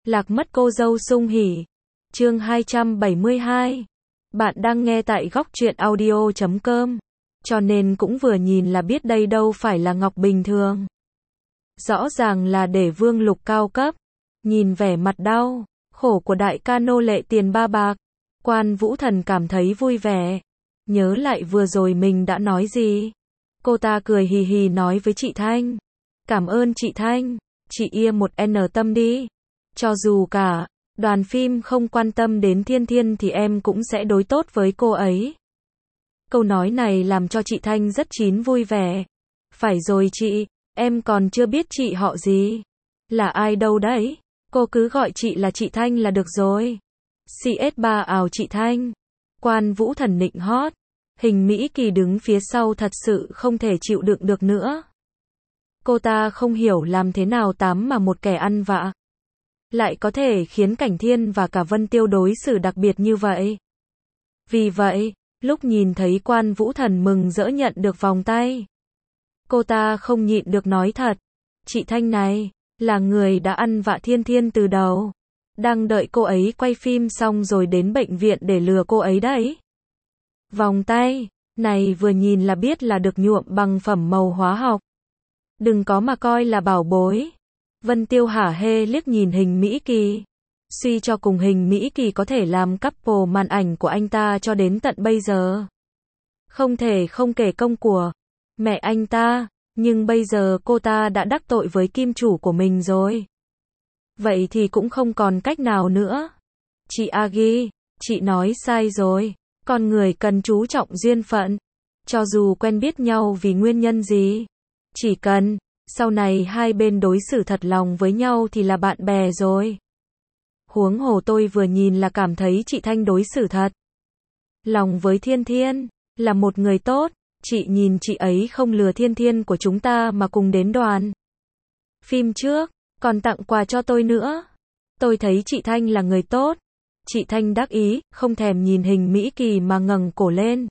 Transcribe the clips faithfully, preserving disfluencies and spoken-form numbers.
Lạc mất cô dâu sung hỉ. Chương hai trăm bảy mươi hai. Bạn đang nghe tại góc truyện audio chấm com. Cho nên cũng vừa nhìn là biết đây đâu phải là ngọc bình thường. Rõ ràng là để vương lục cao cấp. Nhìn vẻ mặt đau, khổ của đại ca nô lệ tiền ba bạc. Quan Vũ Thần cảm thấy vui vẻ. Nhớ lại vừa rồi mình đã nói gì. Cô ta cười hì hì nói với chị Thanh. Cảm ơn chị Thanh, chị ia một n tâm đi. Cho dù cả đoàn phim không quan tâm đến Thiên Thiên thì em cũng sẽ đối tốt với cô ấy. Câu nói này làm cho chị Thanh rất chín vui vẻ. Phải rồi chị, em còn chưa biết chị họ gì. Là ai đâu đấy, cô cứ gọi chị là chị Thanh là được rồi. xê ét ba ào chị Thanh. Quan Vũ Thần nịnh hót. Hình Mỹ Kỳ đứng phía sau thật sự không thể chịu đựng được nữa. Cô ta không hiểu làm thế nào tám mà một kẻ ăn vạ lại có thể khiến Cảnh Thiên và cả Vân Tiêu đối xử đặc biệt như vậy. Vì vậy, lúc nhìn thấy Quan Vũ Thần mừng rỡ nhận được vòng tay, cô ta không nhịn được nói thật. Chị Thanh này, là người đã ăn vạ Thiên Thiên từ đầu. Đang đợi cô ấy quay phim xong rồi đến bệnh viện để lừa cô ấy đấy. Vòng tay này vừa nhìn là biết là được nhuộm bằng phẩm màu hóa học. Đừng có mà coi là bảo bối. Vân Tiêu hả hê liếc nhìn Hình Mỹ Kỳ. Suy cho cùng Hình Mỹ Kỳ có thể làm couple màn ảnh của anh ta cho đến tận bây giờ. Không thể không kể công của mẹ anh ta, nhưng bây giờ cô ta đã đắc tội với kim chủ của mình rồi. Vậy thì cũng không còn cách nào nữa. Chị Agi, chị nói sai rồi. Con người cần chú trọng duyên phận. Cho dù quen biết nhau vì nguyên nhân gì. Chỉ cần sau này hai bên đối xử thật lòng với nhau thì là bạn bè rồi. Huống hồ tôi vừa nhìn là cảm thấy chị Thanh đối xử thật lòng với Thiên Thiên, là một người tốt. Chị nhìn chị ấy không lừa Thiên Thiên của chúng ta mà cùng đến đoàn phim trước, còn tặng quà cho tôi nữa. Tôi thấy chị Thanh là người tốt. Chị Thanh đắc ý, không thèm nhìn Hình Mỹ Kỳ mà ngẩng cổ lên.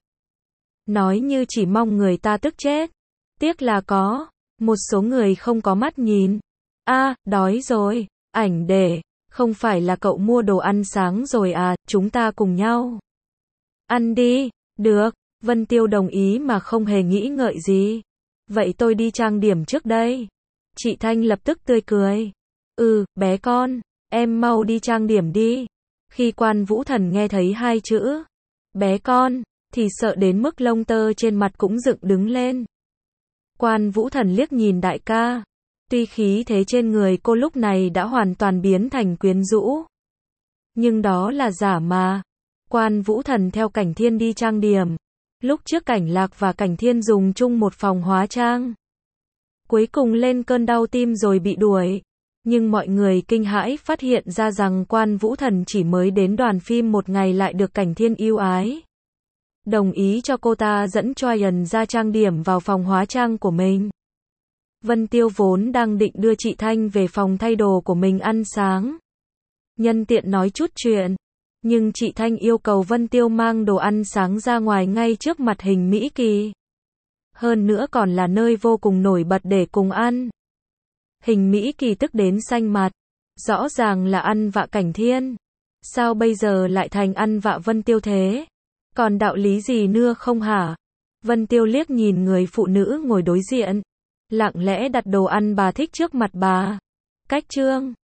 Nói như chỉ mong người ta tức chết. Tiếc là có một số người không có mắt nhìn. A, à, đói rồi. Ảnh để, không phải là cậu mua đồ ăn sáng rồi à, chúng ta cùng nhau ăn đi. Được, Vân Tiêu đồng ý mà không hề nghĩ ngợi gì. Vậy tôi đi trang điểm trước đây. Chị Thanh lập tức tươi cười. Ừ, bé con, em mau đi trang điểm đi. Khi Quan Vũ Thần nghe thấy hai chữ bé con, thì sợ đến mức lông tơ trên mặt cũng dựng đứng lên. Quan Vũ Thần liếc nhìn đại ca. Tuy khí thế trên người cô lúc này đã hoàn toàn biến thành quyến rũ, nhưng đó là giả mà. Quan Vũ Thần theo Cảnh Thiên đi trang điểm. Lúc trước Cảnh Lạc và Cảnh Thiên dùng chung một phòng hóa trang. Cuối cùng lên cơn đau tim rồi bị đuổi. Nhưng mọi người kinh hãi phát hiện ra rằng Quan Vũ Thần chỉ mới đến đoàn phim một ngày lại được Cảnh Thiên yêu ái. Đồng ý cho cô ta dẫn Troyan ra trang điểm vào phòng hóa trang của mình. Vân Tiêu vốn đang định đưa chị Thanh về phòng thay đồ của mình ăn sáng. Nhân tiện nói chút chuyện. Nhưng chị Thanh yêu cầu Vân Tiêu mang đồ ăn sáng ra ngoài ngay trước mặt Hình Mỹ Kỳ. Hơn nữa còn là nơi vô cùng nổi bật để cùng ăn. Hình Mỹ Kỳ tức đến xanh mặt. Rõ ràng là ăn vạ Cảnh Thiên. Sao bây giờ lại thành ăn vạ Vân Tiêu thế? Còn đạo lý gì nữa không hả? Vân Tiêu liếc nhìn người phụ nữ ngồi đối diện. Lặng lẽ đặt đồ ăn bà thích trước mặt bà. Cách trương.